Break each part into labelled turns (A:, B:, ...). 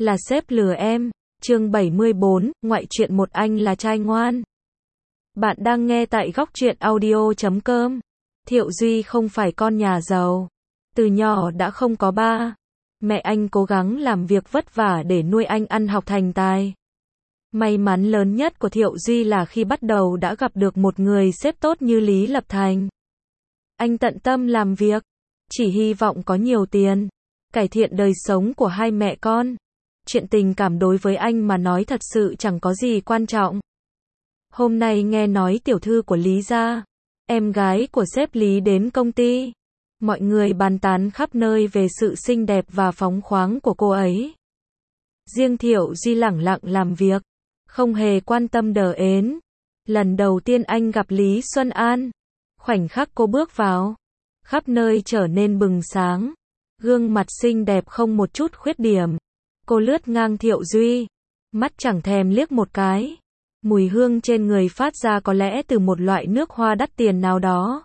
A: Là sếp lừa em. Chương 74, ngoại truyện một anh là trai ngoan. Bạn đang nghe tại góc truyện audio.com. Thiệu Duy không phải con nhà giàu. Từ nhỏ đã không có ba. Mẹ anh cố gắng làm việc vất vả để nuôi anh ăn học thành tài. May mắn lớn nhất của Thiệu Duy là khi bắt đầu đã gặp được một người sếp tốt như Lý Lập Thành. Anh tận tâm làm việc, chỉ hy vọng có nhiều tiền, cải thiện đời sống của hai mẹ con. Chuyện tình cảm đối với anh mà nói thật sự chẳng có gì quan trọng. Hôm nay nghe nói tiểu thư của Lý gia, em gái của sếp Lý đến công ty. Mọi người bàn tán khắp nơi về sự xinh đẹp và phóng khoáng của cô ấy. Riêng Thiệu Duy lẳng lặng làm việc, không hề quan tâm đờ ến. Lần đầu tiên anh gặp Lý Xuân An, khoảnh khắc cô bước vào, khắp nơi trở nên bừng sáng. Gương mặt xinh đẹp không một chút khuyết điểm. Cô lướt ngang Thiệu Duy, mắt chẳng thèm liếc một cái. Mùi hương trên người phát ra có lẽ từ một loại nước hoa đắt tiền nào đó.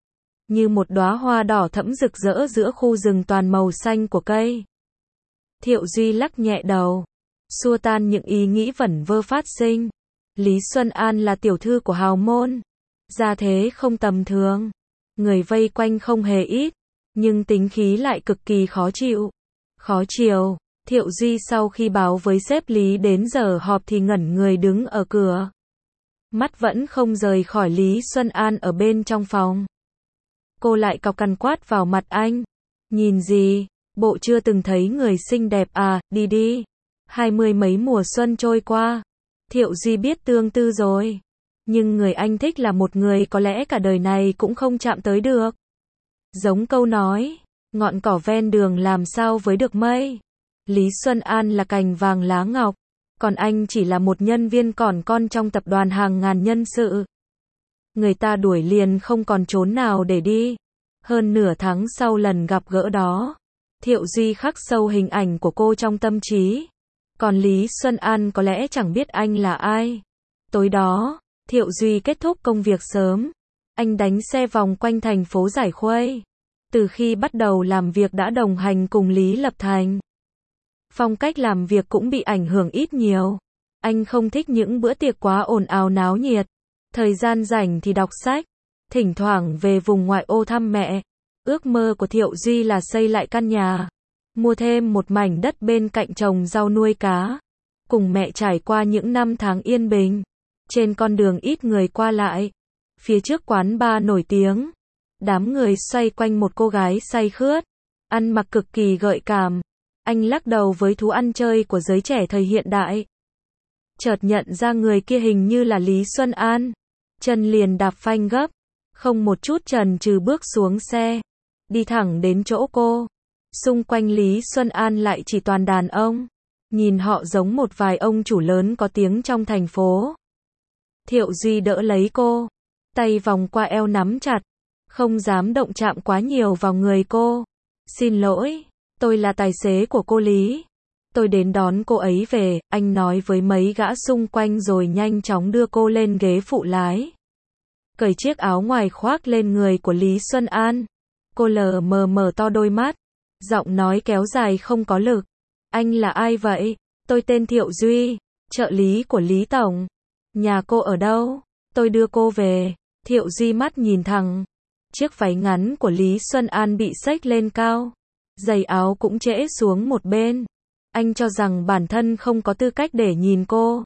A: Như một đóa hoa đỏ thẫm rực rỡ giữa khu rừng toàn màu xanh của cây. Thiệu Duy lắc nhẹ đầu, xua tan những ý nghĩ vẩn vơ phát sinh. Lý Xuân An là tiểu thư của hào môn, gia thế không tầm thường, người vây quanh không hề ít, nhưng tính khí lại cực kỳ khó chịu. Khó chiều, Thiệu Duy sau khi báo với sếp Lý đến giờ họp thì ngẩn người đứng ở cửa. Mắt vẫn không rời khỏi Lý Xuân An ở bên trong phòng. Cô lại cọc cằn quát vào mặt anh. Nhìn gì, bộ chưa từng thấy người xinh đẹp à, đi đi. 20 mấy mùa xuân trôi qua. Thiệu Duy biết tương tư rồi. Nhưng người anh thích là một người có lẽ cả đời này cũng không chạm tới được. Giống câu nói, ngọn cỏ ven đường làm sao với được mây. Lý Xuân An là cành vàng lá ngọc, còn anh chỉ là một nhân viên còn con trong tập đoàn hàng ngàn nhân sự. Người ta đuổi liền không còn chốn nào để đi. Hơn nửa tháng sau lần gặp gỡ đó, Thiệu Duy khắc sâu hình ảnh của cô trong tâm trí. Còn Lý Xuân An có lẽ chẳng biết anh là ai. Tối đó, Thiệu Duy kết thúc công việc sớm. Anh đánh xe vòng quanh thành phố Giải Khuây. Từ khi bắt đầu làm việc đã đồng hành cùng Lý Lập Thành. Phong cách làm việc cũng bị ảnh hưởng ít nhiều. Anh không thích những bữa tiệc quá ồn ào náo nhiệt. Thời gian rảnh thì đọc sách, thỉnh thoảng về vùng ngoại ô thăm mẹ. Ước mơ của Thiệu Duy là xây lại căn nhà, mua thêm một mảnh đất bên cạnh trồng rau nuôi cá, cùng mẹ trải qua những năm tháng yên bình. Trên con đường ít người qua lại, phía trước quán bar nổi tiếng, đám người xoay quanh một cô gái say khướt, ăn mặc cực kỳ gợi cảm. Anh lắc đầu với thú ăn chơi của giới trẻ thời hiện đại. Chợt nhận ra người kia hình như là Lý Xuân An. Chân liền đạp phanh gấp, không một chút chần chừ bước xuống xe, đi thẳng đến chỗ cô. Xung quanh Lý Xuân An lại chỉ toàn đàn ông, nhìn họ giống một vài ông chủ lớn có tiếng trong thành phố. Thiệu Duy đỡ lấy cô, tay vòng qua eo nắm chặt, không dám động chạm quá nhiều vào người cô. Xin lỗi, tôi là tài xế của cô Lý. Tôi đến đón cô ấy về, anh nói với mấy gã xung quanh rồi nhanh chóng đưa cô lên ghế phụ lái. Cởi chiếc áo ngoài khoác lên người của Lý Xuân An. Cô lờ mờ mở to đôi mắt, giọng nói kéo dài không có lực. Anh là ai vậy? Tôi tên Thiệu Duy, trợ lý của Lý Tổng. Nhà cô ở đâu? Tôi đưa cô về. Thiệu Duy mắt nhìn thẳng. Chiếc váy ngắn của Lý Xuân An bị xếch lên cao. Giày áo cũng trễ xuống một bên. Anh cho rằng bản thân không có tư cách để nhìn cô.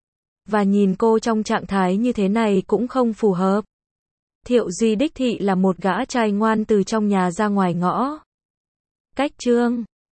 A: Và nhìn cô trong trạng thái như thế này cũng không phù hợp. Thiệu Duy đích thị là một gã trai ngoan từ trong nhà ra ngoài ngõ. Cách chương